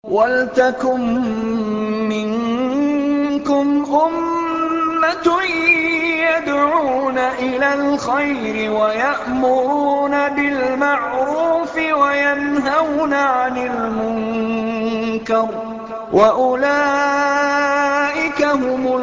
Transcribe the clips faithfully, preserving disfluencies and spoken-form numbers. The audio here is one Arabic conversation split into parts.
وَلْتَكُن مِّنكُمْ أُمَّةٌ يَدْعُونَ إِلَى الْخَيْرِ وَيَأْمُرُونَ بِالْمَعْرُوفِ وَيَنْهَوْنَ عَنِ الْمُنكَرِ ۚ وَأُولَٰئِكَ هُمُ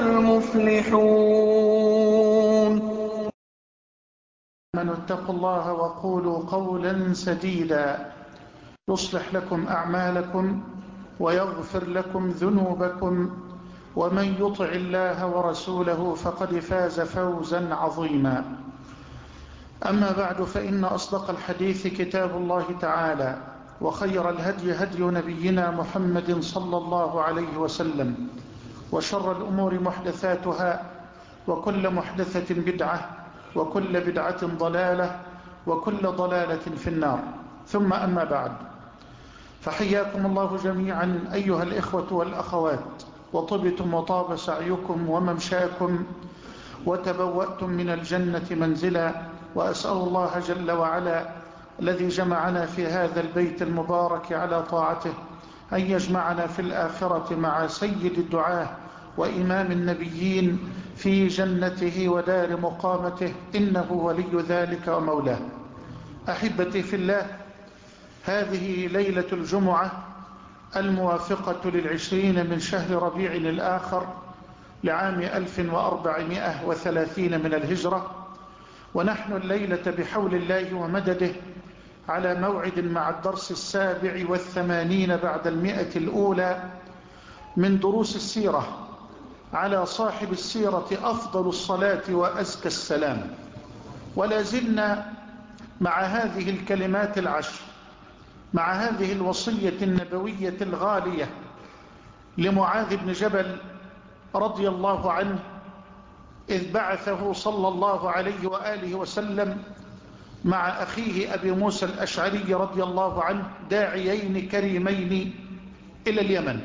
الْمُفْلِحُونَ. آمنوا اتقوا الله وقولوا قولا سديدا يصلح لكم أعمالكم ويغفر لكم ذنوبكم، ومن يطع الله ورسوله فقد فاز فوزا عظيما. أما بعد، فإن أصدق الحديث كتاب الله تعالى، وخير الهدي هدي نبينا محمد صلى الله عليه وسلم، وشر الأمور محدثاتها، وكل محدثة بدعة، وكل بدعة ضلالة، وكل ضلالة في النار. ثم أما بعد، فحياكم الله جميعا أيها الإخوة والأخوات، وطبتم وطاب سعيكم وممشاكم، وتبوأتم من الجنة منزلا. وأسأل الله جل وعلا الذي جمعنا في هذا البيت المبارك على طاعته أن يجمعنا في الآخرة مع سيد الدعاة وإمام النبيين في جنته ودار مقامته، إنه ولي ذلك ومولاه. أحبتي في الله، هذه ليلة الجمعة الموافقة للعشرين من شهر ربيع الآخر لعام ألف وأربعمائة وثلاثين من الهجرة، ونحن الليلة بحول الله ومدده على موعد مع الدرس السابع والثمانين بعد المئة الأولى من دروس السيرة على صاحب السيرة أفضل الصلاة وأزكى السلام. ولا زلنا مع هذه الكلمات العشر، مع هذه الوصية النبوية الغالية لمعاذ بن جبل رضي الله عنه، إذ بعثه صلى الله عليه وآله وسلم مع أخيه أبي موسى الأشعري رضي الله عنه داعيين كريمين إلى اليمن.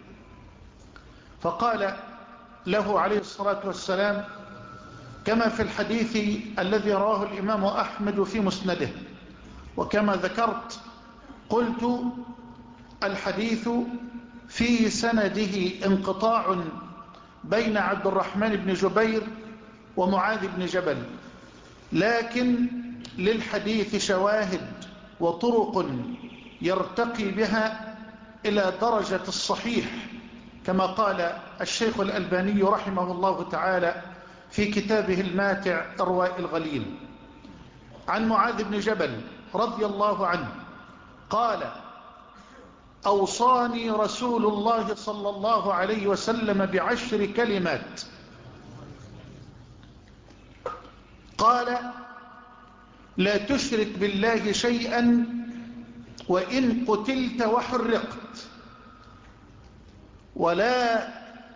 فقال له عليه الصلاة والسلام كما في الحديث الذي رواه الإمام أحمد في مسنده، وكما ذكرت قلت الحديث في سنده انقطاع بين عبد الرحمن بن جبير ومعاذ بن جبل، لكن للحديث شواهد وطرق يرتقي بها إلى درجة الصحيح، كما قال الشيخ الألباني رحمه الله تعالى في كتابه الماتع إرواء الغليل. عن معاذ بن جبل رضي الله عنه قال: أوصاني رسول الله صلى الله عليه وسلم بعشر كلمات. قال: لا تشرك بالله شيئا وإن قتلت وحرقت، ولا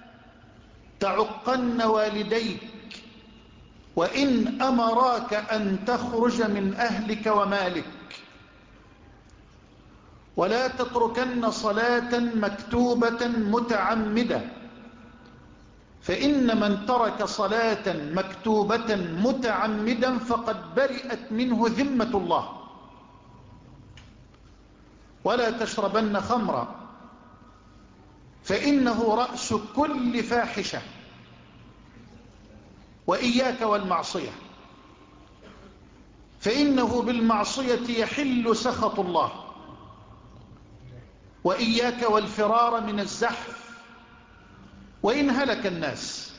تعقن والديك وإن أمراك أن تخرج من أهلك ومالك، ولا تتركن صلاة مكتوبة متعمدة، فإن من ترك صلاة مكتوبة متعمدا فقد برئت منه ذمة الله. ولا تشربن خمرا، فإنه رأس كل فاحشة، وإياك والمعصية، فإنه بالمعصية يحل سخط الله، وإياك والفرار من الزحف، وإن هلك الناس،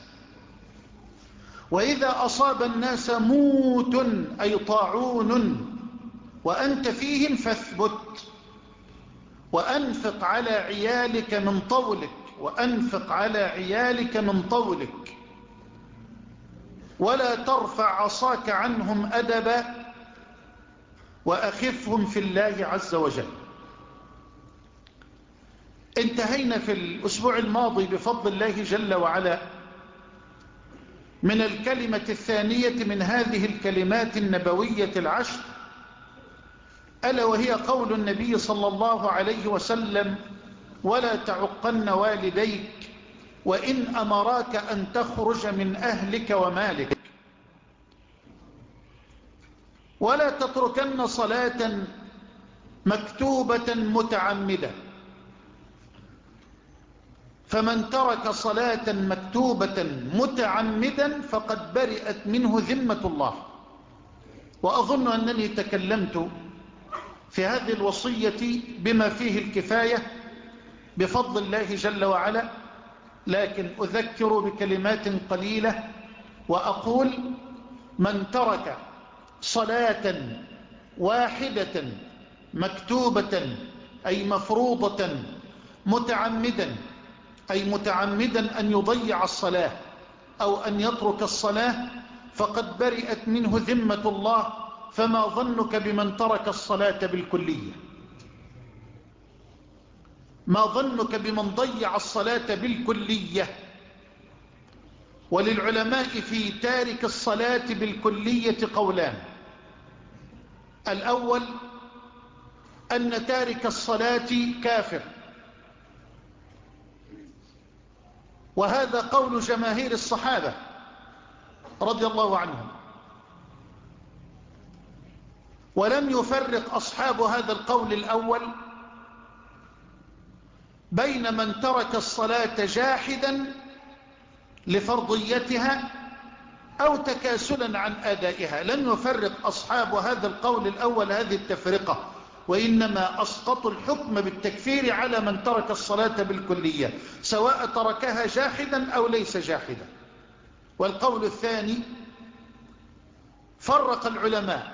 وإذا أصاب الناس موت أي طاعون وأنت فيهم فاثبت، وأنفق على عيالك من طولك، وأنفق على عيالك من طولك، ولا ترفع عصاك عنهم أدبا، وأخفهم في الله عز وجل. انتهينا في الأسبوع الماضي بفضل الله جل وعلا من الكلمة الثانية من هذه الكلمات النبوية العشر، ألا وهي قول النبي صلى الله عليه وسلم: ولا تعقن والديك وإن أمراك أن تخرج من أهلك ومالك، ولا تتركن صلاة مكتوبة متعمدة، فمن ترك صلاة مكتوبة متعمدا فقد برئت منه ذمة الله. وأظن أنني تكلمت في هذه الوصية بما فيه الكفاية بفضل الله جل وعلا، لكن أذكر بكلمات قليلة وأقول: من ترك صلاة واحدة مكتوبة أي مفروضة متعمدا، أي متعمدا أن يضيع الصلاة أو أن يترك الصلاة، فقد برئت منه ذمة الله. فما ظنك بمن ترك الصلاة بالكلية؟ ما ظنك بمن ضيع الصلاة بالكلية؟ وللعلماء في تارك الصلاة بالكلية قولان: الأول أن تارك الصلاة كافر، وهذا قول جماهير الصحابة رضي الله عنهم، ولم يفرق أصحاب هذا القول الأول بين من ترك الصلاة جاحدا لفرضيتها أو تكاسلا عن أدائها. لم يفرق أصحاب هذا القول الأول هذه التفرقة، وإنما أسقطوا الحكم بالتكفير على من ترك الصلاة بالكلية، سواء تركها جاحدا أو ليس جاحدا. والقول الثاني فرق العلماء،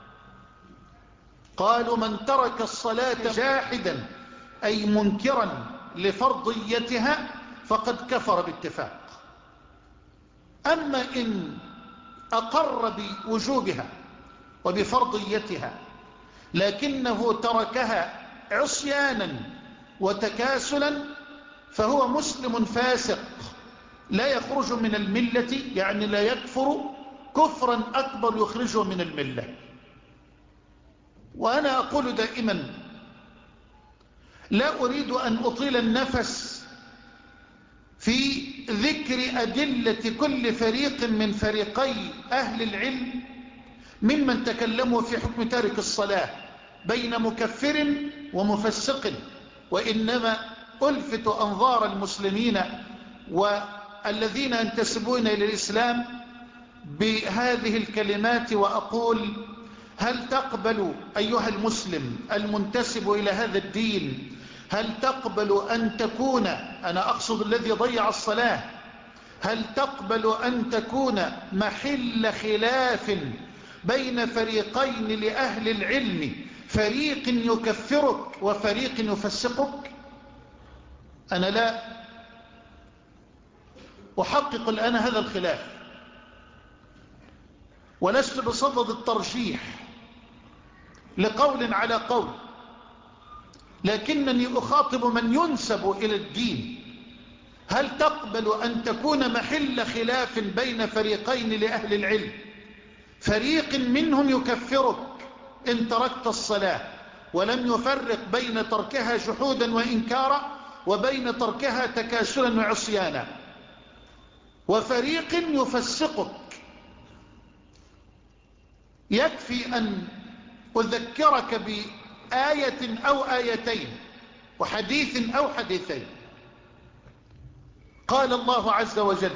قالوا: من ترك الصلاة جاحدا أي منكرا لفرضيتها فقد كفر باتفاق. أما إن أقر بوجوبها وبفرضيتها لكنه تركها عصيانا وتكاسلا فهو مسلم فاسق لا يخرج من الملة، يعني لا يكفر كفرا أكبر يخرجه من الملة. وأنا أقول دائما: لا أريد أن أطيل النفس في ذكر أدلة كل فريق من فريقي أهل العلم ممن تكلموا في حكم تارك الصلاة بين مكفر ومفسق، وإنما ألفت أنظار المسلمين والذين ينتسبون إلى الإسلام بهذه الكلمات وأقول: هل تقبل أيها المسلم المنتسب إلى هذا الدين، هل تقبل أن تكون، أنا أقصد الذي ضيع الصلاة، هل تقبل أن تكون محل خلاف بين فريقين لأهل العلم، فريق يكفرك وفريق يفسقك؟ أنا لا أحقق الآن هذا الخلاف، ولست بصدد الترجيح لقول على قول، لكنني أخاطب من ينسب إلى الدين: هل تقبل أن تكون محل خلاف بين فريقين لأهل العلم، فريق منهم يكفرك إن تركت الصلاة ولم يفرق بين تركها جحودا وإنكارا وبين تركها تكاسلا وعصيانا، وفريق يفسقك؟ يكفي أن أذكرك بآية أو آيتين وحديث أو حديثين. قال الله عز وجل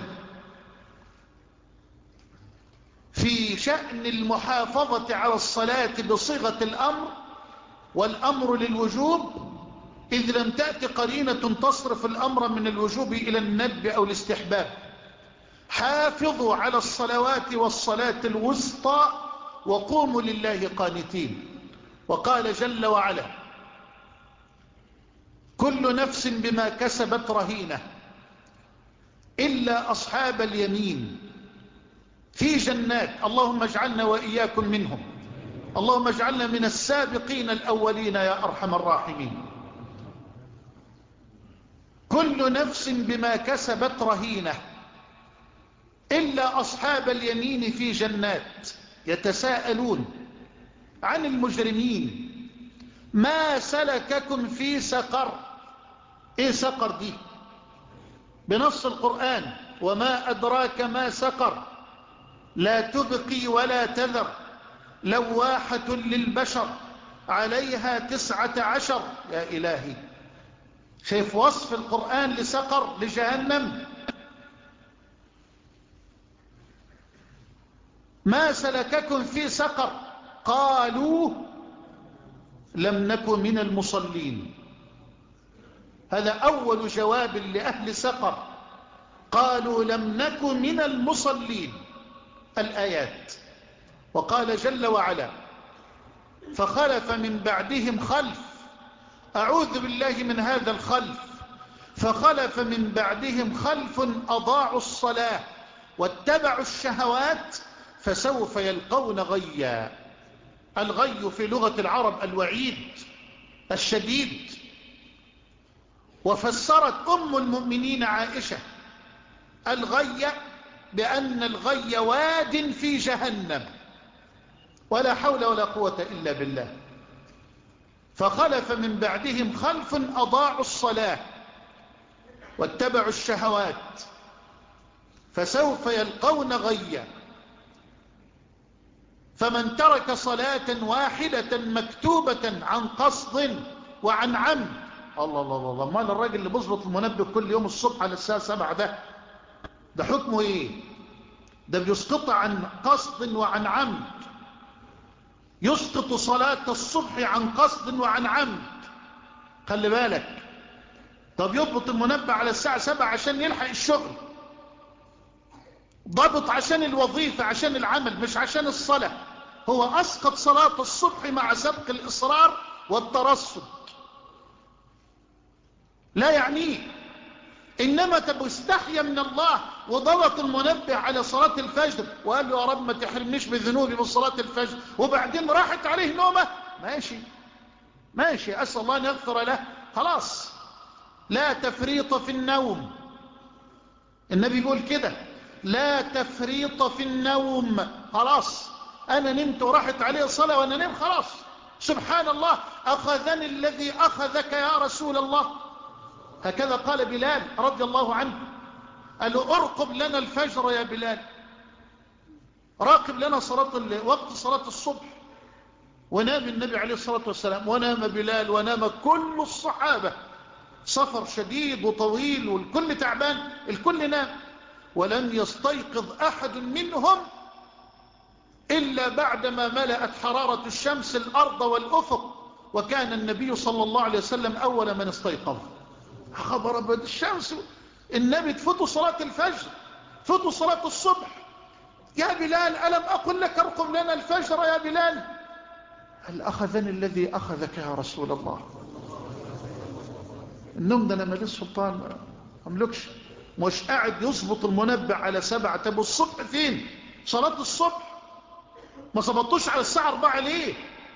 في شأن المحافظة على الصلاة بصيغة الأمر، والأمر للوجوب إذ لم تأتي قرينة تصرف الأمر من الوجوب إلى الندب أو الاستحباب: حافظوا على الصلوات والصلاة الوسطى وقوموا لله قانتين. وقال جل وعلا: كل نفس بما كسبت رهينة إلا أصحاب اليمين في جنات، اللهم اجعلنا وإياكم منهم، اللهم اجعلنا من السابقين الأولين يا أرحم الراحمين. كل نفس بما كسبت رهينة إلا أصحاب اليمين في جنات يتساءلون عن المجرمين ما سلككم في سقر. إيه سقر دي؟ بنص القرآن: وما أدراك ما سقر لا تبقي ولا تذر لواحة للبشر عليها تسعة عشر. يا إلهي، شايف وصف القرآن لسقر لجهنم؟ ما سلككم في سقر؟ قالوا لم نكن من المصلين. هذا أول جواب لأهل سقر، قالوا لم نكن من المصلين. الآيات. وقال جل وعلا فخلف من بعدهم خلف، أعوذ بالله من هذا الخلف، فخلف من بعدهم خلف أضاعوا الصلاة واتبعوا الشهوات فسوف يلقون غيا. الغي في لغة العرب الوعيد الشديد. وفسرت أم المؤمنين عائشة الغي بأن الغي واد في جهنم، ولا حول ولا قوة إلا بالله. فخلف من بعدهم خلف أضاعوا الصلاة واتبعوا الشهوات فسوف يلقون غيا. فمن ترك صلاة واحدة مكتوبة عن قصد وعن عمد. الله الله الله، مال الراجل اللي بيظبط المنبه كل يوم الصبح على الساعة سبعة ده ده حكمه ايه؟ ده بيسقط عن قصد وعن عمد. يسقط صلاة الصبح عن قصد وعن عمد. خلي بالك. طب يضبط المنبه على الساعة سبعة عشان يلحق الشغل، ضبط عشان الوظيفة عشان العمل مش عشان الصلاة. هو أسقط صلاة الصبح مع سبق الإصرار والترصد، لا يعنيه. إنما تبقى استحيا من الله وضبط المنبه على صلاة الفجر وقال له يا رب ما تحرمنيش بذنوبي من صلاة الفجر، وبعدين راحت عليه نومه، ماشي ماشي، أسأل الله أن يغفر له، خلاص. لا تفريط في النوم. النبي يقول كده لا تفريط في النوم. خلاص أنا نمت وراحت عليه صلاة وأنا نمت خلاص. سبحان الله، أخذني الذي أخذك يا رسول الله. هكذا قال بلال رضي الله عنه، قال له ارقب لنا الفجر يا بلال، راقب لنا صلاة وقت صلاة الصبح. ونام النبي عليه الصلاة والسلام ونام بلال ونام كل الصحابة. سفر شديد وطويل والكل تعبان، الكل نام، ولم يستيقظ أحد منهم إلا بعدما ملأت حرارة الشمس الأرض والأفق، وكان النبي صلى الله عليه وسلم أول من استيقظ. خبر أبد الشمس، النبي تفوتوا صلاة الفجر، تفوتوا صلاة الصبح. يا بلال ألم أقل لك ارقم لنا الفجر يا بلال؟ هل أخذني الذي أخذك يا رسول الله؟ النوم ده أنا مالي السلطان أملكش. مش قاعد يظبط المنبه على سبعة. طب الصبح فين؟ صلاة الصبح ما صبطوش على الساعة أربعة ليه؟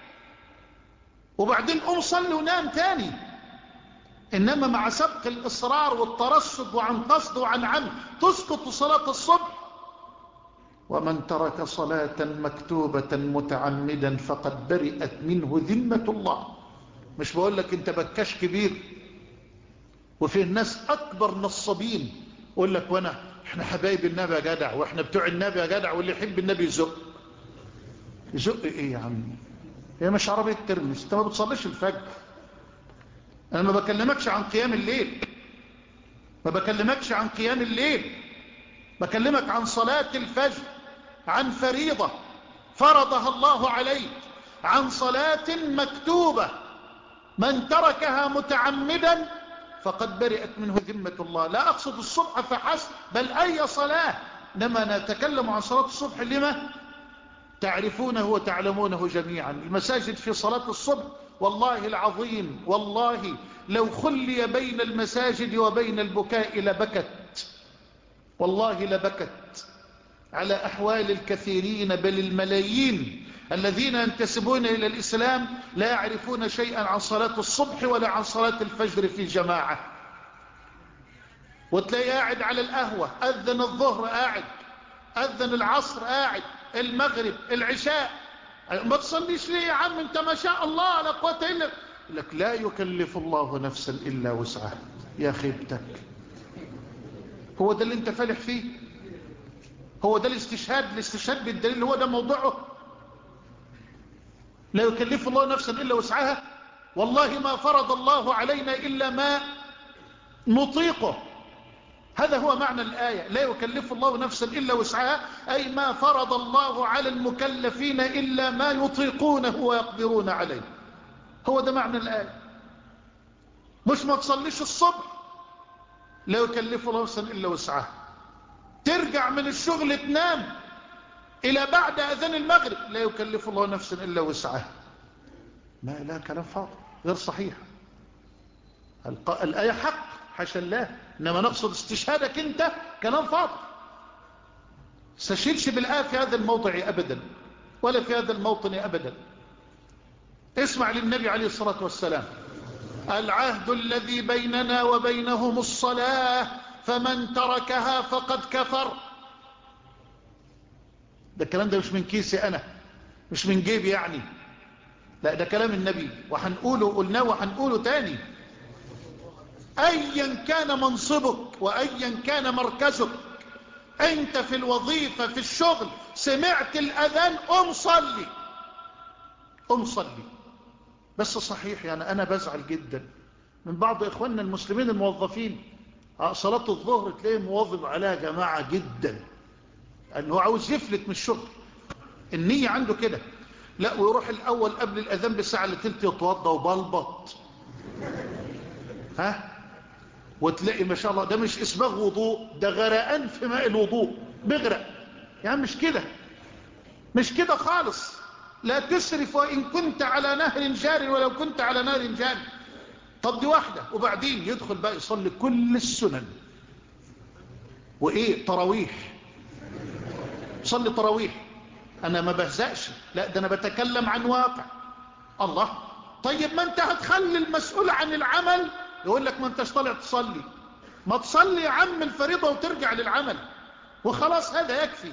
وبعدين قوم صلي ونام تاني. إنما مع سبق الإصرار والترصد وعن قصد وعن عمد تسقط صلاة الصبح. ومن ترك صلاة مكتوبة متعمدا فقد برئت منه ذمة الله. مش بقول لك انت بكاش كبير، وفي الناس أكبر نصابين يقول لك وانا احنا حبايب النبي يا جدع واحنا بتوع النبي يا جدع، واللي يحب النبي يزق. يزق ايه يا عم؟ هي مش عربية ترمس، انت ما بتصليش الفجر. انا ما بكلمكش عن قيام الليل، ما بكلمكش عن قيام الليل، بكلمك عن صلاة الفجر، عن فريضة فرضها الله عليك، عن صلاة مكتوبة من تركها متعمدا فقد برئت منه ذمة الله. لا أقصد الصبح فحسب، بل أي صلاة، إنما نتكلم عن صلاة الصبح لما تعرفونه وتعلمونه جميعا. المساجد في صلاة الصبح والله العظيم، والله لو خلي بين المساجد وبين البكاء لبكت، والله لبكت على أحوال الكثيرين بل الملايين الذين ينتسبون إلى الإسلام لا يعرفون شيئا عن صلاة الصبح ولا عن صلاة الفجر في جماعة. وتلاقي قاعد على القهوة، أذن الظهر قاعد، أذن العصر قاعد، المغرب العشاء، ما تصليش ليه يا عم انت ما شاء الله لا قوة إلا لك. لا يكلف الله نفسا إلا وسعها. يا خيبتك، هو ده اللي انت فالح فيه؟ هو ده الاستشهاد؟ الاستشهاد بالدليل هو ده موضوعه؟ لا يكلف الله نفسا إلا وسعها. والله ما فرض الله علينا إلا ما نطيقه. هذا هو معنى الآية، لا يكلف الله نفسا إلا وسعها، أي ما فرض الله على المكلفين إلا ما يطيقونه ويقدرون عليه. هو ده معنى الآية. مش ما تصليش الصبح، لا يكلف الله نفسا إلا وسعها. ترجع من الشغل تنام إلى بعد أذان المغرب، لا يكلف الله نفسا إلا وسعها. ما لا، كلام فاضي غير صحيح. الآية حق حاشا الله، إنما نقصد استشهادك أنت كلام فاضي. استشهدش بالآية في هذا الموضع أبدا، ولا في هذا الموطن أبدا. اسمع للنبي عليه الصلاة والسلام: العهد الذي بيننا وبينهم الصلاة، فمن تركها فقد كفر. ده الكلام ده مش من كيسي أنا، مش من جيبي يعني، لا ده كلام النبي، وحنقوله قلناه وحنقوله تاني. أيا كان منصبك وأيا كان مركزك، أنت في الوظيفة في الشغل سمعت الأذان قم صلي، قم صلي. بس صحيح يعني أنا بزعل جدا من بعض إخواننا المسلمين الموظفين، صلاة الظهر تلاقيه مواظب عليها جماعة جدا، أنه عاوز يفلت من الشغل، النية عنده كده، لا ويروح الأول قبل الأذان بساعة لتلت يتوضى وبلبط، ها، وتلاقي ما شاء الله ده مش اسباغ وضوء، ده غرقان في ماء الوضوء، بيغرق. يعني مش كده، مش كده خالص. لا تسرف وإن كنت على نهر جار ولو كنت على نهر جار. طب دي واحدة، وبعدين يدخل بقى يصلي كل السنن وإيه تراويح، صلي تراويح. أنا ما بهزأش، لا ده أنا بتكلم عن واقع. الله، طيب ما أنت هتخلي المسؤول عن العمل يقول لك ما أنتش طالع تصلي، ما تصلي يا عم الفريضة وترجع للعمل وخلاص، هذا يكفي.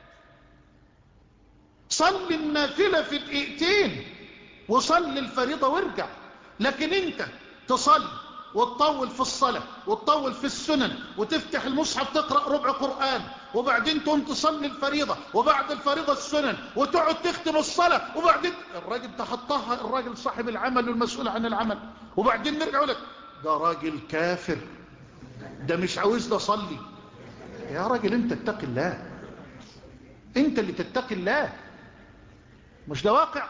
صلي النافلة في دقيقتين وصلي الفريضة وارجع. لكن انت تصلي وتطول في الصلاة وتطول في السنن وتفتح المصحف تقرأ ربع قرآن، وبعدين تقوم تصلي الفريضة، وبعد الفريضة السنن، وتقعد تختم الصلاة، وبعدين الراجل تحطها الراجل صاحب العمل والمسؤول عن العمل، وبعدين نرجع لك ده راجل كافر، ده مش عاوز ده صلي. يا راجل انت اتق الله، انت اللي تتقي الله، مش ده واقع.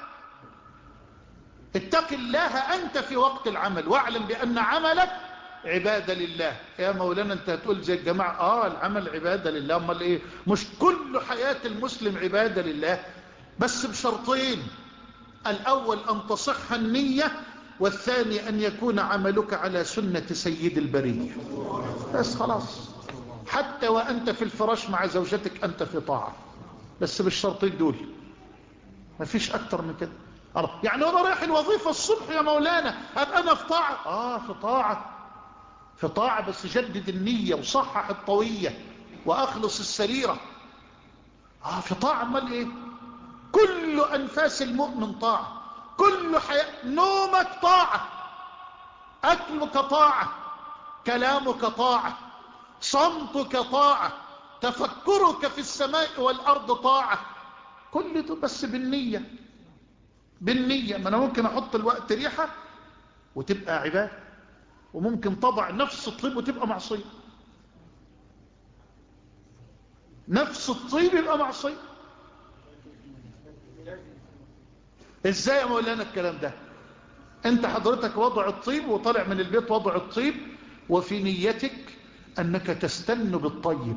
اتق الله أنت في وقت العمل، واعلم بأن عملك عبادة لله. يا مولانا أنت هتقول زي الجماعة آه العمل عبادة لله، أمال إيه؟ مش كل حياة المسلم عبادة لله، بس بشرطين: الأول أن تصح النية، والثاني أن يكون عملك على سنة سيد البرية. بس خلاص، حتى وأنت في الفراش مع زوجتك أنت في طاعة، بس بالشرطين دول، ما فيش أكتر من كده. يعني أنا رايح الوظيفة الصبح يا مولانا أبقى أنا في طاعة، آه في طاعة، في طاعة، بس جدد النية وصحح الطوية وأخلص السريرة. آه في طاعة، أمال إيه؟ كل أنفاس المؤمن طاعة، كل حياة، نومك طاعة، أكلك طاعة، كلامك طاعة، صمتك طاعة، تفكرك في السماء والأرض طاعة. كل ده بس بالنية، بالنية. ما أنا ممكن أحط الوقت ريحة وتبقى عبادة، وممكن طبع نفس الطيب وتبقى معصية، نفس الطيب يبقى معصية. ازاي يا مولانا الكلام ده؟ انت حضرتك وضع الطيب وطلع من البيت وضع الطيب، وفي نيتك انك تستن بالطيب،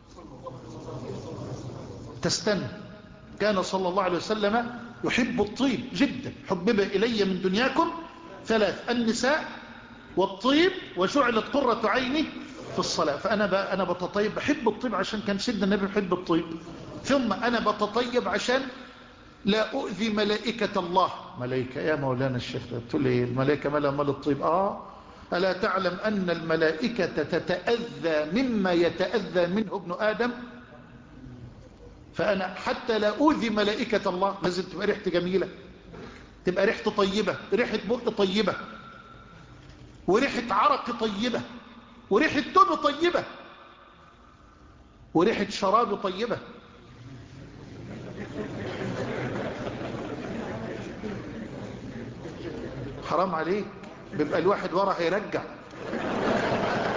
تستن. كان صلى الله عليه وسلم يحب الطيب جدا. حبب إلي من دنياكم ثلاث: النساء والطيب وجعلت قرة عيني في الصلاة. فأنا أنا بتطيب، بحب الطيب عشان كان سيدنا النبي يحب الطيب. ثم أنا بتطيب عشان لا أؤذي ملائكة الله. ملائكة يا مولانا الشيخ تقول لي الملائكة ملا مال الطيب؟ آه ألا تعلم أن الملائكة تتأذى مما يتأذى منه ابن آدم؟ فأنا حتى لا أؤذي ملائكة الله لازم تبقى ريحتي جميلة، تبقى ريحتي طيبة، ريحة بق طيبة، وريحة عرق طيبة، وريحة توب طيبة، وريحة شراب طيبة. حرام عليك، بيبقى الواحد ورا هيرجع.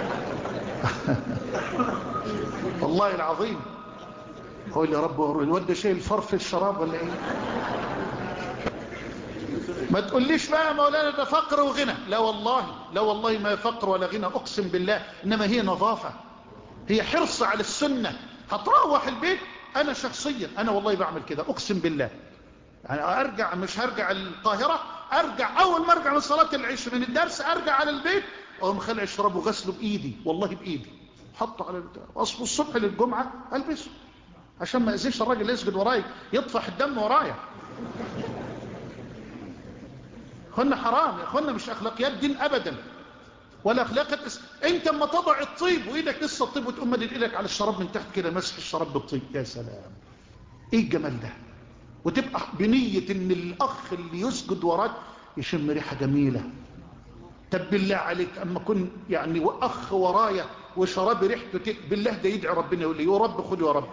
والله العظيم. قول يا رب الواد ده شايل فرف الشراب ولا ايه؟ ما تقوليش بقى يا مولانا ده فقر وغنى. لا والله، لا والله ما فقر ولا غنى، اقسم بالله. انما هي نظافة، هي حرص على السنة. هتروح البيت، انا شخصيا انا والله بعمل كده اقسم بالله. يعني ارجع، مش هرجع القاهرة، ارجع اول ما ارجع من صلاة العشاء من الدرس ارجع على البيت او مخلع الشراب وغسله بايدي، والله بايدي، حطه على البتاع، اصحى الصبح للجمعة البسه عشان ما اذيش الراجل اللي يسجد ورايا يطفح الدم ورايا. اخوانا حرام يا اخوانا، مش اخلاقيات دين ابدا ولا اخلاقيات اس... انت اما تضع الطيب وايدك لسه الطيب وتقوم مدد ايدك على الشراب من تحت كده مسح الشراب بالطيب، يا سلام ايه الجمال ده. وتبقى بنية ان الاخ اللي يسجد وراك يشم ريحة جميلة. طب بالله عليك اما كن يعني اخ ورايا وشراب ريحته ت... بالله ده يدعي ربنا يقول لي يا رب خذ يا رب.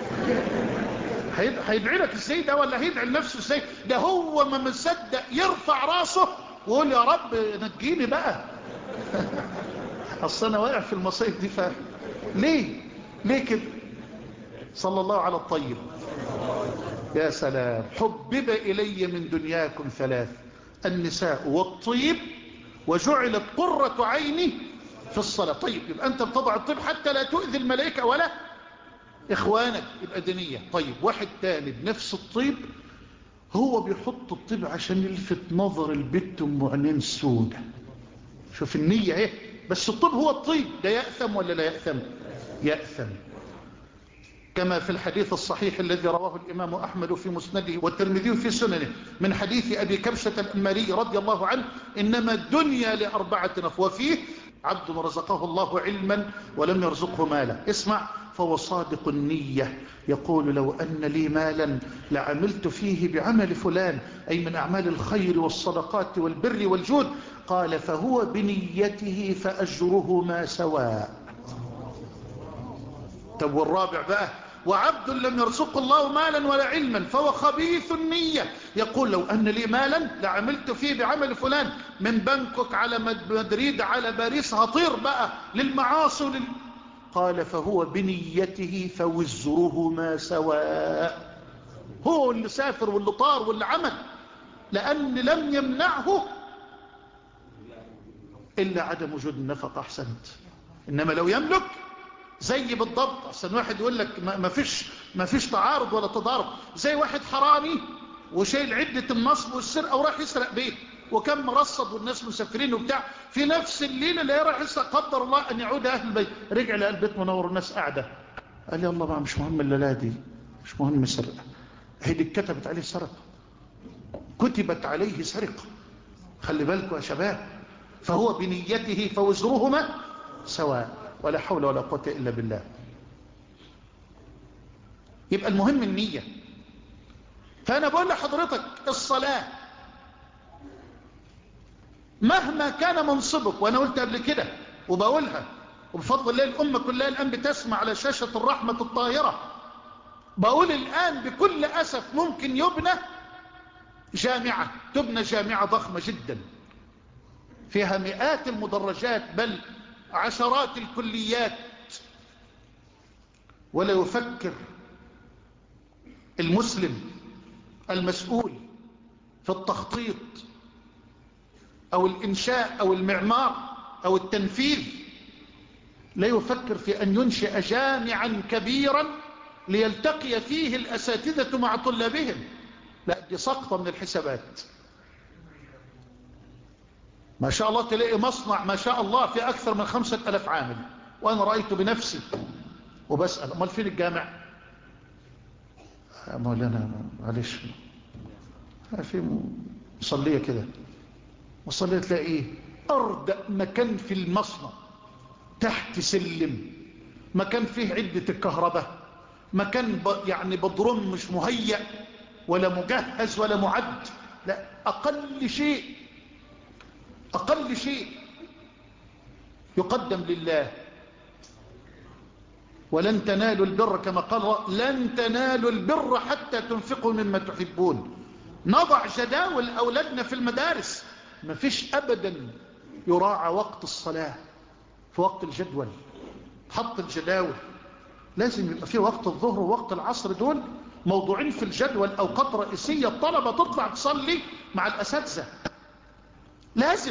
هيدعي لك ازاي ده؟ ولا هيدعي لنفسه ازاي ده؟ هو ما مصدق يرفع راسه ويقول يا رب نجيني بقى. اصل انا واقع في المصايب دي. ف ليه ليه كده؟ صلى الله على الطيب. يا سلام. حبب الي من دنياكم ثلاث: النساء والطيب وجعلت قرة عيني في الصلاة. طيب يبقى انت بتضع الطيب حتى لا تؤذي الملائكة ولا اخوانك، يبقى دينية. طيب واحد تاني بنفس الطيب هو بيحط الطيب عشان يلفت نظر البت ام عينين سودة. شوف النية ايه. بس الطيب هو الطيب ده، يأثم ولا لا يأثم؟ يأثم. كما في الحديث الصحيح الذي رواه الإمام أحمد في مسنده والترمذي في سننه من حديث أبي كبشة الأنماري رضي الله عنه: إنما الدنيا لأربعة نفر، وفيه عبد رزقه الله علما ولم يرزقه مالا. اسمع: فهو صادق النية يقول لو أن لي مالا لعملت فيه بعمل فلان، أي من أعمال الخير والصدقات والبر والجود. قال: فهو بنيته فأجرهما سواء. طب والرابع بقى: وعبد لم يرزق الله مالا ولا علما فهو خبيث النية يقول لو أن لي مالا لعملت فيه بعمل فلان، من بانكوك على مدريد على باريس، هطير بقى للمعاصي لل... قال: فهو بنيته فوزرهما سواء. هو اللي سافر واللي طار واللي عمل، لأن لم يمنعه إلا عدم وجود النفقة. أحسنت. إنما لو يملك زي بالضبط. أحسن واحد يقول لك ما فيش ما فيش تعارض ولا تضارب. زي واحد حرامي وشايل عدة النصب والسرقة وراح يسرق بيت، وكان مرصد والناس مسافرين وبتاع، في نفس الليلة اللي راح يسرق قدر الله أن يعود أهل البيت، رجع لقى البيت منور والناس قاعدة، قال يا الله بقى مش مهم الليلة دي، مش مهم سرقة. هيدي كتبت عليه سرقة، كتبت عليه سرقة. خلي بالكم يا شباب. فهو بنيته فوزرهما سواء، ولا حول ولا قوة إلا بالله. يبقى المهم النية. فأنا بقول لحضرتك الصلاة مهما كان منصبك، وأنا قلت قبل كده وبقولها، وبفضل الله الأمة كلها الآن بتسمع على شاشة الرحمة الطاهرة، بقول الآن بكل أسف ممكن يبنى جامعة، تبنى جامعة ضخمة جدا فيها مئات المدرجات بل عشرات الكليات، ولا يفكر المسلم المسؤول في التخطيط أو الإنشاء أو المعمار أو التنفيذ، لا يفكر في أن ينشئ جامعا كبيرا ليلتقي فيه الأساتذة مع طلابهم. لا، دي سقطة من الحسابات. ما شاء الله تلاقي مصنع ما شاء الله في أكثر من خمسة ألاف عامل، وأنا رأيته بنفسي وبسأل أمال فين الجامع؟ مولانا معلش في مصلية كده، مصلية تلاقيه أردأ مكان في المصنع، تحت سلم، مكان فيه عدة الكهرباء، مكان ب... يعني بدروم مش مهيأ ولا مجهز ولا معد، لا، أقل شيء أقل شيء يقدم لله. ولن تنالوا البر كما قال لن تنالوا البر حتى تنفقوا مما تحبون. نضع جداول أولادنا في المدارس، ما فيش أبدا يراعى وقت الصلاة في وقت الجدول. حط الجداول، لازم يبقى في وقت الظهر ووقت العصر، دول موضوعين في الجدول، أوقات رئيسية الطلبة تطلع تصلي مع الأساتذة. لازم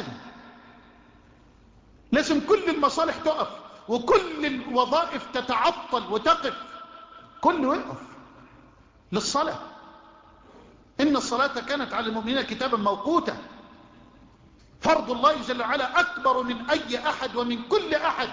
لازم كل المصالح تقف وكل الوظائف تتعطل وتقف، كله يقف للصلاة. إن الصلاة كانت على المؤمنين كتابا موقوتا. فرض الله جل وعلا أكبر من أي أحد ومن كل أحد.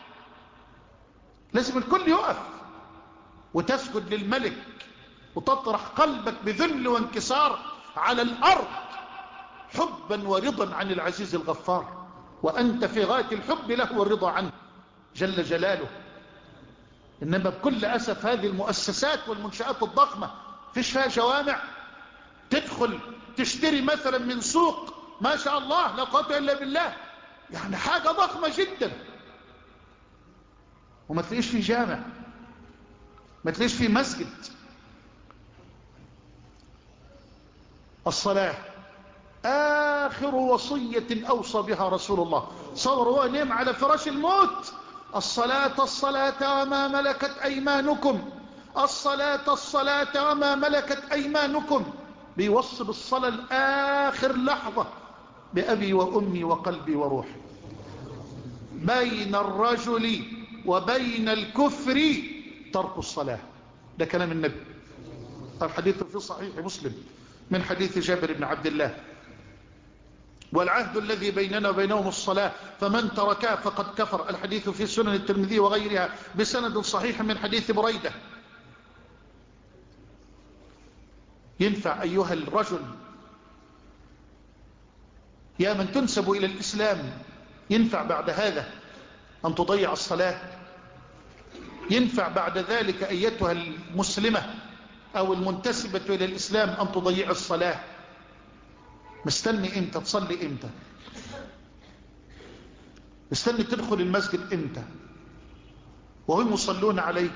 لازم الكل يقف وتسجد للملك وتطرح قلبك بذل وانكسار على الأرض حبا ورضا عن العزيز الغفار، وأنت في غاية الحب له والرضا عنه جل جلاله. إنما بكل أسف هذه المؤسسات والمنشآت الضخمة فيش فيها جوامع. تدخل تشتري مثلا من سوق ما شاء الله لا قوة إلا بالله، يعني حاجة ضخمة جدا، وما تلاقيش فيه جامع، ما تلاقيش فيه مسجد. الصلاة آخر وصية أوصى بها رسول الله صور هو نام على فراش الموت: الصلاة الصلاة وما ملكت أيمانكم، الصلاة الصلاة وما ملكت أيمانكم. بيوصي بالصلاة الآخر لحظة: بأبي وأمي وقلبي وروحي. بين الرجل وبين الكفر ترك الصلاة. ده كلام النبي، الحديث في صحيح مسلم من حديث جابر بن عبد الله: والعهد الذي بيننا وبينهم الصلاة فمن تركها فقد كفر. الحديث في سنن الترمذي وغيرها بسند صحيح من حديث بريدة. ينفع أيها الرجل يا من تنسب إلى الإسلام، ينفع بعد هذا أن تضيع الصلاة؟ ينفع بعد ذلك أيتها المسلمة أو المنتسبة إلى الإسلام أن تضيع الصلاة؟ مستني إمتى تصلي؟ إمتى مستني تدخل المسجد؟ إمتى وهم يصلون عليك؟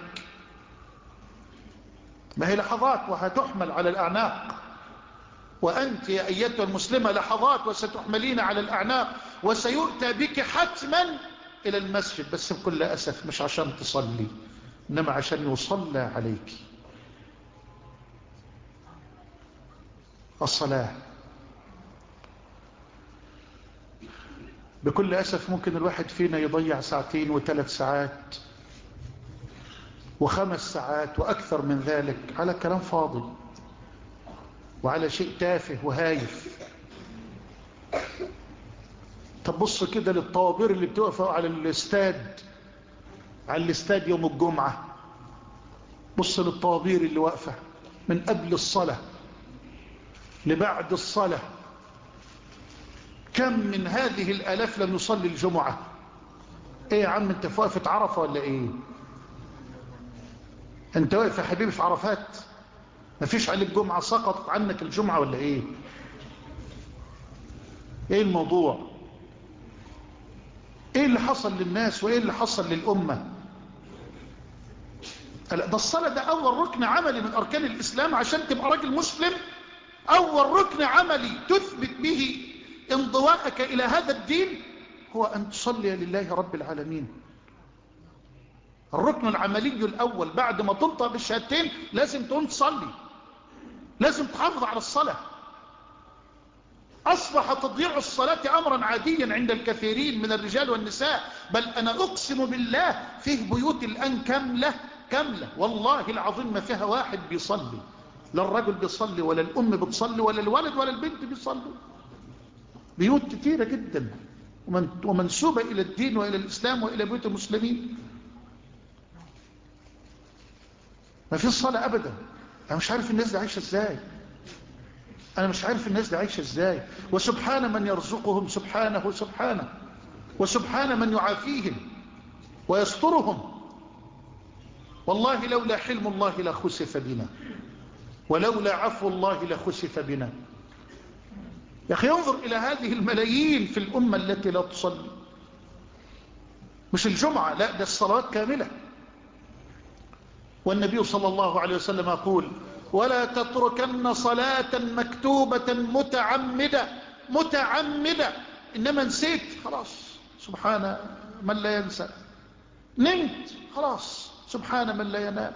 ما هي لحظات وهتحمل على الأعناق، وأنت يا أيتها المسلمة لحظات وستحملين على الأعناق، وسيؤتى بك حتما إلى المسجد، بس بكل أسف مش عشان تصلي، إنما عشان يصلى عليك. الصلاة بكل أسف ممكن الواحد فينا يضيع ساعتين وثلاث ساعات وخمس ساعات وأكثر من ذلك على كلام فاضي وعلى شيء تافه وهايف. طب بص كده للطوابير اللي بتوقف على الاستاد، على الاستاد يوم الجمعة، بص للطوابير اللي واقفة من قبل الصلاة لبعد الصلاة. كم من هذه الآلاف لم يصلي الجمعة؟ ايه يا عم انت في وقفة عرفة ولا ايه؟ انت واقف يا حبيبي في عرفات؟ ما فيش عليك جمعة؟ سقطت عنك الجمعة ولا ايه؟ ايه الموضوع؟ ايه اللي حصل للناس وايه اللي حصل للأمة؟ ده الصلاة ده اول ركن عملي من اركان الاسلام. عشان تبقى راجل مسلم اول ركن عملي تثبت به انضواءك الى هذا الدين هو ان تصلي لله رب العالمين. الركن العملي الاول بعد ما تنطق بالشهادتين لازم تقوم تصلي، لازم تحافظ على الصلاة. أصبح تضييع الصلاة أمرا عاديا عند الكثيرين من الرجال والنساء، بل أنا أقسم بالله فيه بيوت الآن كاملة كاملة والله العظيم ما فيها واحد بيصلي، لا الرجل بيصلي ولا الأم بتصلي ولا الولد ولا البنت بيصلوا. بيوت كثيرة جدا ومنسوبة إلى الدين وإلى الإسلام وإلى بيوت المسلمين ما في الصلاة أبدا. أنا مش عارف الناس دي عايشة إزاي، أنا مش عارف الناس دي عايشة إزاي. وسبحان من يرزقهم سبحانه سبحانه، وسبحان من يعافيهم ويسترهم. والله لولا حلم الله لخسف بنا، ولولا عفو الله لخسف بنا. يا أخي انظر إلى هذه الملايين في الأمة التي لا تصلي، مش الجمعة، لا ده الصلاة كاملة. والنبي صلى الله عليه وسلم يقول: ولا تتركن صلاة مكتوبة متعمدة متعمدة، إنما نسيت خلاص، سبحان من لا ينسى. نمت خلاص، سبحان من لا ينام.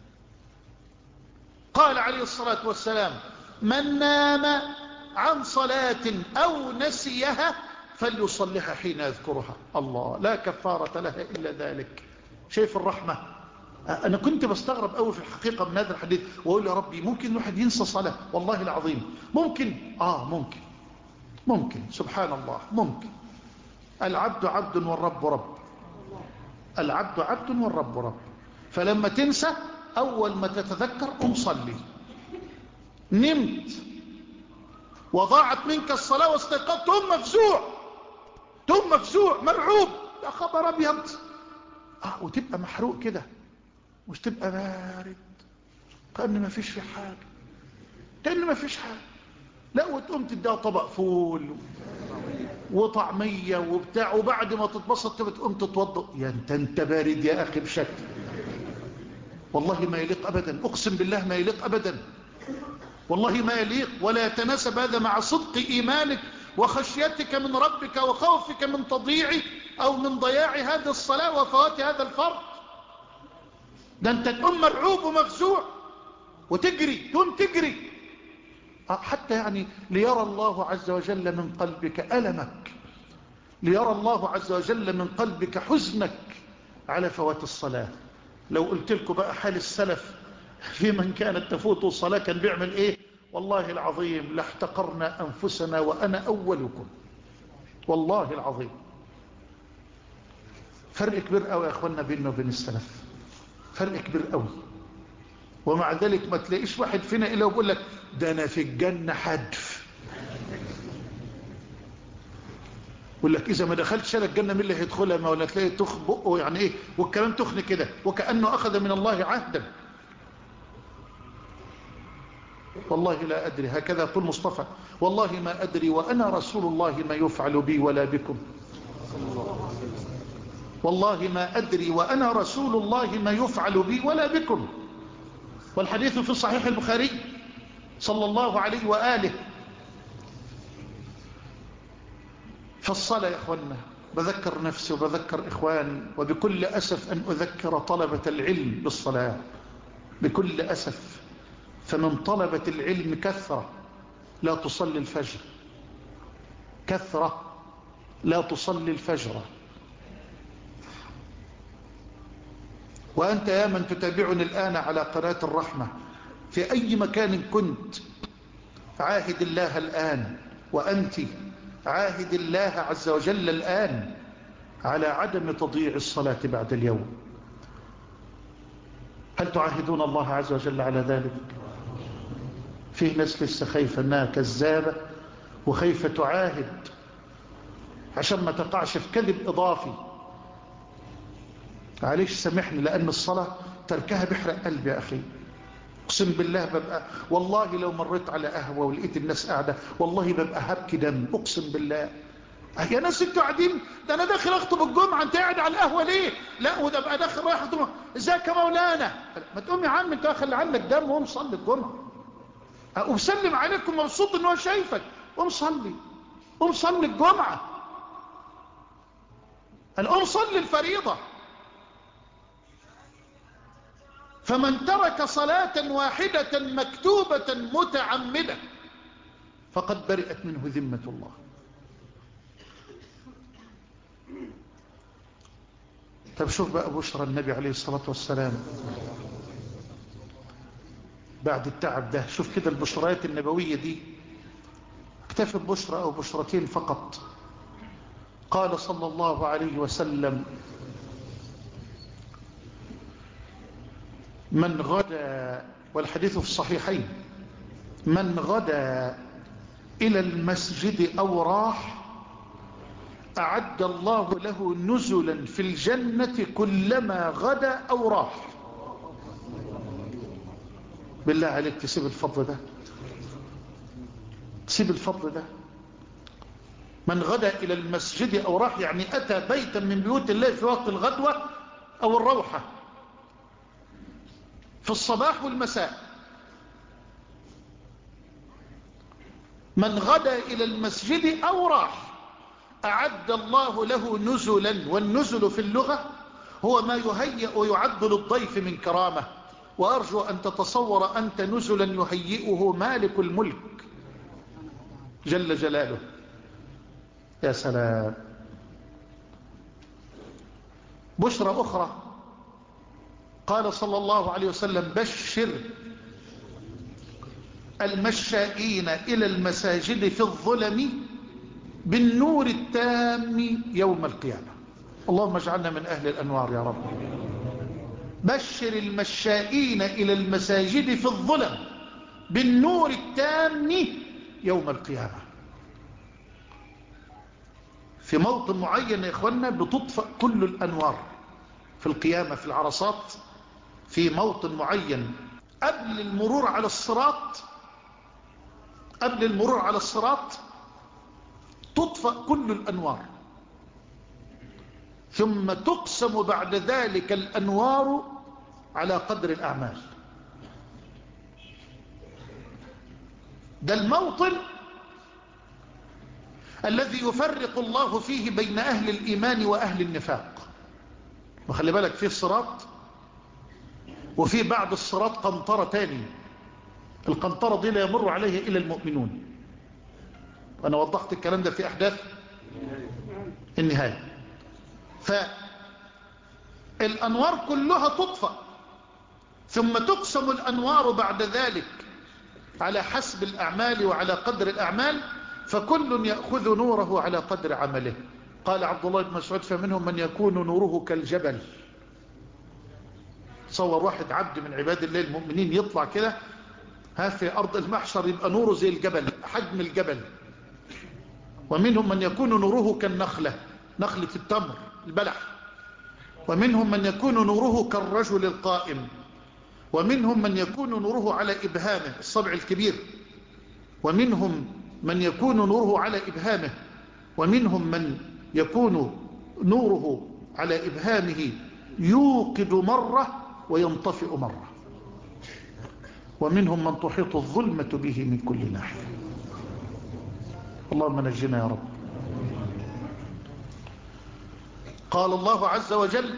قال عليه الصلاة والسلام: من نام عن صلاة أو نسيها فليصلها حين يذكرها. الله، لا كفارة لها إلا ذلك. شايف الرحمة؟ أنا كنت بستغرب أوي في الحقيقة من هذا الحديث، وأقول يا ربي ممكن الواحد ينسى صلاة؟ والله العظيم ممكن. آه ممكن، ممكن، سبحان الله، ممكن. العبد عبد والرب رب. العبد عبد والرب رب. فلما تنسى أول ما تتذكر قم صلي. نمت وضاعت منك الصلاة واستيقظت تم مفزوع، تم مفزوع مرعوب، يا خبر أبيض. آه وتبقى محروق كده، مش تبقى بارد كأن ما فيش في حاجة، كأن ما فيش حاجة. لا، وتقوم تديها طبق فول وطعمية وبتاع، وبعد ما تتبسط تقوم تتوضأ. يا انت انت بارد يا أخي بشكل والله ما يليق أبدا، أقسم بالله ما يليق أبدا، والله ما يليق، ولا يتناسب هذا مع صدق إيمانك وخشيتك من ربك وخوفك من تضييع أو من ضياع هذه الصلاة وفوات هذا الفرض. ده انت تقوم مرعوب ومفزوع وتجري، تقوم تجري حتى يعني ليرى الله عز وجل من قلبك ألمك، ليرى الله عز وجل من قلبك حزنك على فوات الصلاة. لو قلت لكم بقى حال السلف في من كانت تفوت الصلاة كان بيعمل ايه، والله العظيم لاحتقرنا أنفسنا وأنا أولكم، والله العظيم. فرق كبير قوي يا أخوانا بيننا وبين السلف، فرق كبير قوي. ومع ذلك ما تلاقيش واحد فينا إلا ويقول لك ده أنا في الجنة حدف. يقول لك إذا ما دخلتش أنا الجنة مين اللي هيدخلها؟ ما ولا تلاقي تخ بقه يعني إيه، والكلام تخن كده وكأنه أخذ من الله عهدا. والله لا أدري، هكذا يقول مصطفى: والله ما أدري وأنا رسول الله ما يفعل بي ولا بكم. والله ما أدري وأنا رسول الله ما يفعل بي ولا بكم. والحديث في صحيح البخاري صلى الله عليه وآله. فالصلاة يا أخوانا، بذكر نفسي وبذكر إخواني، وبكل أسف أن أذكر طلبة العلم بالصلاة، بكل أسف. فمن طلبة العلم كثرة لا تصلي الفجر، كثرة لا تصلي الفجر. وأنت يا من تتابعني الآن على قناة الرحمة في أي مكان كنت، عاهد الله الآن، وأنت عاهد الله عز وجل الآن على عدم تضييع الصلاة بعد اليوم. هل تعاهدون الله عز وجل على ذلك؟ فيه ناس لسه خايفة أنها كذابة وخايفة تعاهد عشان ما تقعش في كذب إضافي. معليش سامحني، لأن الصلاة تركها بيحرق قلبي يا أخي. اقسم بالله ببقى والله لو مريت على قهوة ولقيت الناس قاعدة والله ببقى هبكي دم، اقسم بالله. يا ناس انتوا قاعدين، ده انا داخل اخطب الجمعة، انت قاعد على القهوة ليه؟ لا وده بقى داخل رايح اخطب، ازيك يا مولانا؟ ما تقوم يا عم انت خلي عنك دم وقوم صلي الجمعة، وبسلم عليكم مبسوط ان هو شايفك، قوم صلي، قوم صلي الجمعة، قوم صلي الفريضة. فمن ترك صلاة واحدة مكتوبة متعمدة فقد برئت منه ذمة الله. طب شوف بقى بشرى النبي عليه الصلاة والسلام بعد التعب ده، شوف كده البشرات النبوية دي، اكتفى ببشرة أو بشرتين فقط. قال صلى الله عليه وسلم: من غدا، والحديث في الصحيحين، من غدا إلى المسجد أو راح أعد الله له نزلا في الجنة كلما غدا أو راح. بالله عليك تسيب الفضل ده، تسيب الفضل ده. من غدا إلى المسجد أو راح يعني أتى بيتا من بيوت الله في وقت الغدوة أو الروحة، في الصباح والمساء. من غدا إلى المسجد أو راح أعد الله له نزلا، والنزل في اللغة هو ما يهيئ ويعد للضيف من كرامة. وأرجو أن تتصور أنت نزلا يهيئه مالك الملك جل جلاله. يا سلام. بشرى أخرى، قال صلى الله عليه وسلم: بشر المشائين إلى المساجد في الظلم بالنور التام يوم القيامة. اللهم اجعلنا من أهل الأنوار يا رب. بشر المشائين إلى المساجد في الظلم بالنور التام يوم القيامة. في موطن معين يا إخوانا بتطفأ كل الأنوار في القيامة، في العرصات، في موطن معين قبل المرور على الصراط، قبل المرور على الصراط تطفأ كل الأنوار، ثم تقسم بعد ذلك الأنوار على قدر الأعمال. ده الموطن الذي يفرق الله فيه بين أهل الإيمان وأهل النفاق. وخلي بالك، فيه الصراط وفي بعد الصراط قنطرة تاني. القنطرة دي لا يمر عليها إلا المؤمنون، وأنا وضحت الكلام ده في أحداث النهاية. فالأنوار كلها تطفأ، ثم تقسم الأنوار بعد ذلك على حسب الأعمال وعلى قدر الأعمال، فكل يأخذ نوره على قدر عمله. قال عبد الله بن مسعود: فمنهم من يكون نوره كالجبل. تصور واحد عبد من عباد الله المؤمنين يطلع كده ها في أرض المحشر يبقى نوره زي الجبل، حجم الجبل. ومنهم من يكون نوره كالنخلة، نخلة التمر البلح. ومنهم من يكون نوره كالرجل القائم. ومنهم من يكون نوره على إبهامه، الصبع الكبير. ومنهم من يكون نوره على إبهامه. ومنهم من يكون نوره على إبهامه يوقد مرة وينطفئ مرة. ومنهم من تحيط الظلمة به من كل ناحية. اللهم نجنا يا رب. قال الله عز وجل: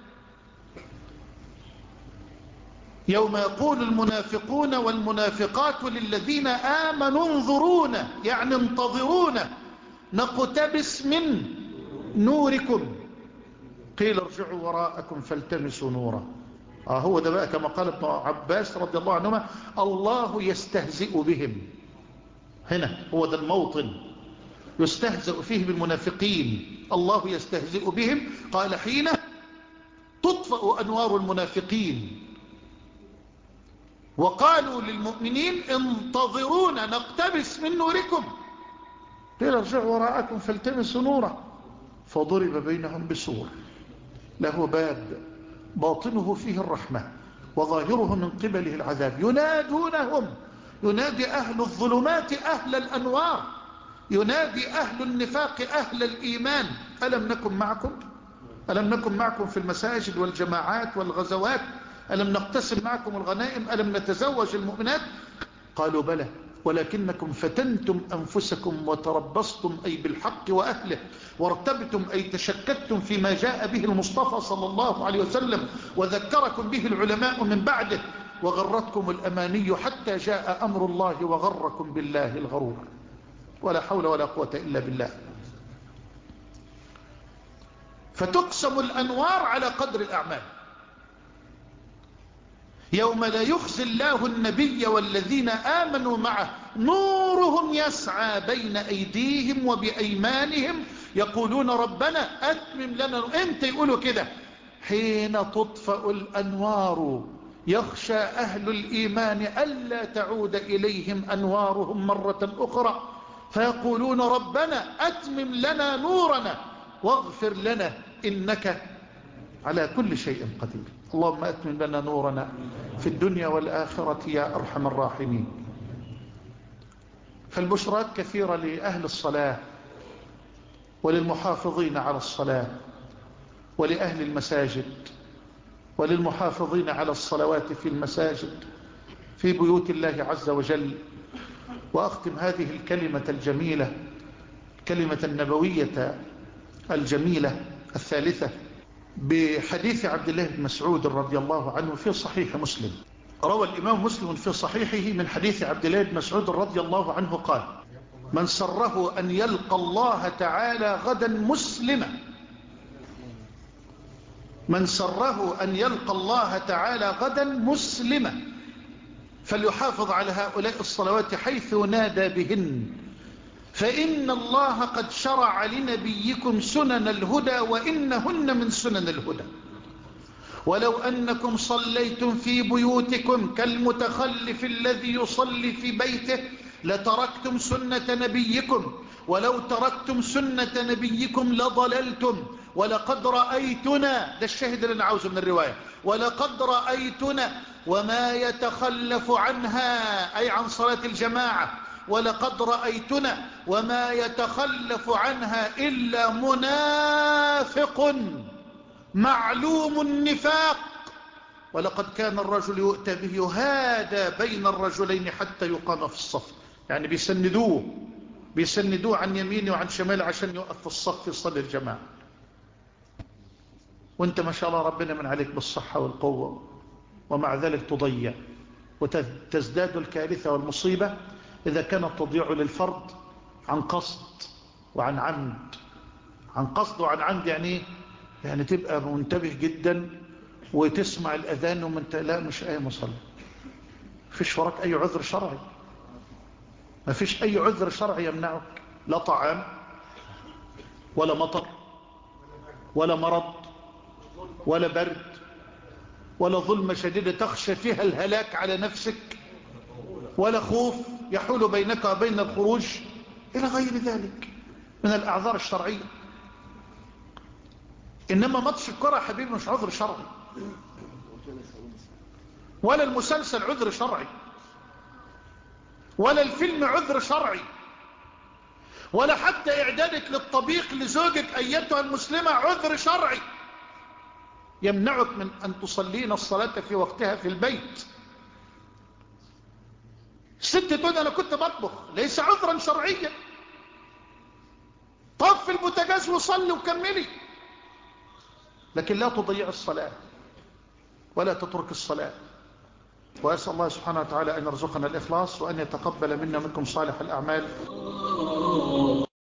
يوم يقول المنافقون والمنافقات للذين آمنوا انظرونا، يعني انتظرونا، نقتبس من نوركم، قيل ارجعوا وراءكم فالتمسوا نورا. آه هو ده بقى كما قال ابن عباس رضي الله عنهما: الله يستهزئ بهم. هنا هو ده الموطن يستهزئ فيه بالمنافقين، الله يستهزئ بهم. قال: حين تطفأ أنوار المنافقين. وقالوا للمؤمنين: انتظرونا نقتبس من نوركم، قيل ارجعوا وراءكم فالتمسوا نورا، فضرب بينهم بسور له باب باطنه فيه الرحمة وظاهره من قبله العذاب. ينادونهم، ينادي أهل الظلمات أهل الأنوار، ينادي أهل النفاق أهل الإيمان: ألم نكن معكم؟ ألم نكن معكم في المساجد والجماعات والغزوات؟ ألم نقتسم معكم الغنائم؟ ألم نتزوج المؤمنات؟ قالوا: بلى، ولكنكم فتنتم أنفسكم وتربصتم، أي بالحق وأهله، وارتبتم، أي تشككتم فيما جاء به المصطفى صلى الله عليه وسلم وذكركم به العلماء من بعده، وغرتكم الأماني حتى جاء أمر الله وغركم بالله الغرور. ولا حول ولا قوة إلا بالله. فتقسم الأنوار على قدر الأعمال. يوم لا يخزي الله النبي والذين آمنوا معه نورهم يسعى بين أيديهم وبأيمانهم يقولون ربنا أتمم لنا. امتى يقولوا كده؟ حين تطفأ الأنوار يخشى أهل الإيمان ألا تعود إليهم أنوارهم مرة أخرى، فيقولون ربنا أتمم لنا نورنا واغفر لنا إنك على كل شيء قدير. اللهم أتمم لنا نورنا في الدنيا والآخرة يا أرحم الراحمين. فالبشرات كثيرة لأهل الصلاة وللمحافظين على الصلاة ولأهل المساجد وللمحافظين على الصلوات في المساجد في بيوت الله عز وجل. وأختم هذه الكلمة الجميلة، كلمة النبوية الجميلة الثالثة: بحديث عبد الله بن مسعود رضي الله عنه في صحيح مسلم. روى الإمام مسلم في صحيحه من حديث عبد الله بن مسعود رضي الله عنه قال: من سره أن يلقى الله تعالى غدا مسلما من سره أن يلقى الله تعالى غدا مسلما فليحافظ على هؤلاء الصلوات حيث نادى بهن، فإن الله قد شرع لنبيكم سنن الهدى وإنهن من سنن الهدى. ولو أنكم صليتم في بيوتكم كالمتخلف الذي يصلي في بيته لتركتم سنة نبيكم، ولو تركتم سنة نبيكم لضللتم. ولقد رأيتنا، ده الشاهد اللي أنا عاوزه من الرواية، ولقد رأيتنا وما يتخلف عنها أي عن صلاة الجماعة، ولقد رأيتنا وما يتخلف عنها إلا منافق معلوم النفاق، ولقد كان الرجل يؤتى به يهادى بين الرجلين حتى يقام في الصف. يعني بيسندوه بيسندوه عن يمينه وعن شماله عشان يقف في الصف يصلي الجماعة. وانت ما شاء الله ربنا من عليك بالصحة والقوة، ومع ذلك تضيع وتزداد الكارثة والمصيبة إذا كانت تضيع للفرد عن قصد وعن عمد. عن قصد وعن عمد يعني يعني تبقى منتبه جدا وتسمع الأذان ومن لا مش أي مصلي، فيش وراك أي عذر شرعي، ما فيش أي عذر شرعي يمنعك، لا طعام ولا مطر ولا مرض ولا برد ولا ظلمة شديدة تخشى فيها الهلاك على نفسك، ولا خوف يحول بينك وبين الخروج إلى غير ذلك من الأعذار الشرعية. إنما ماتش الكرة حبيبي مش عذر شرعي، ولا المسلسل عذر شرعي، ولا الفيلم عذر شرعي، ولا حتى إعدادك للطبيخ لزوجك أيتها المسلمة عذر شرعي يمنعك من أن تصلين الصلاة في وقتها في البيت. الست تقول أنا كنت بطبخ، ليس عذرا شرعيا، طف في البوتاجاز وصلي وكملي، لكن لا تضيع الصلاة ولا تترك الصلاة. وأسأل الله سبحانه وتعالى أن يرزقنا الإخلاص وأن يتقبل منا منكم صالح الأعمال.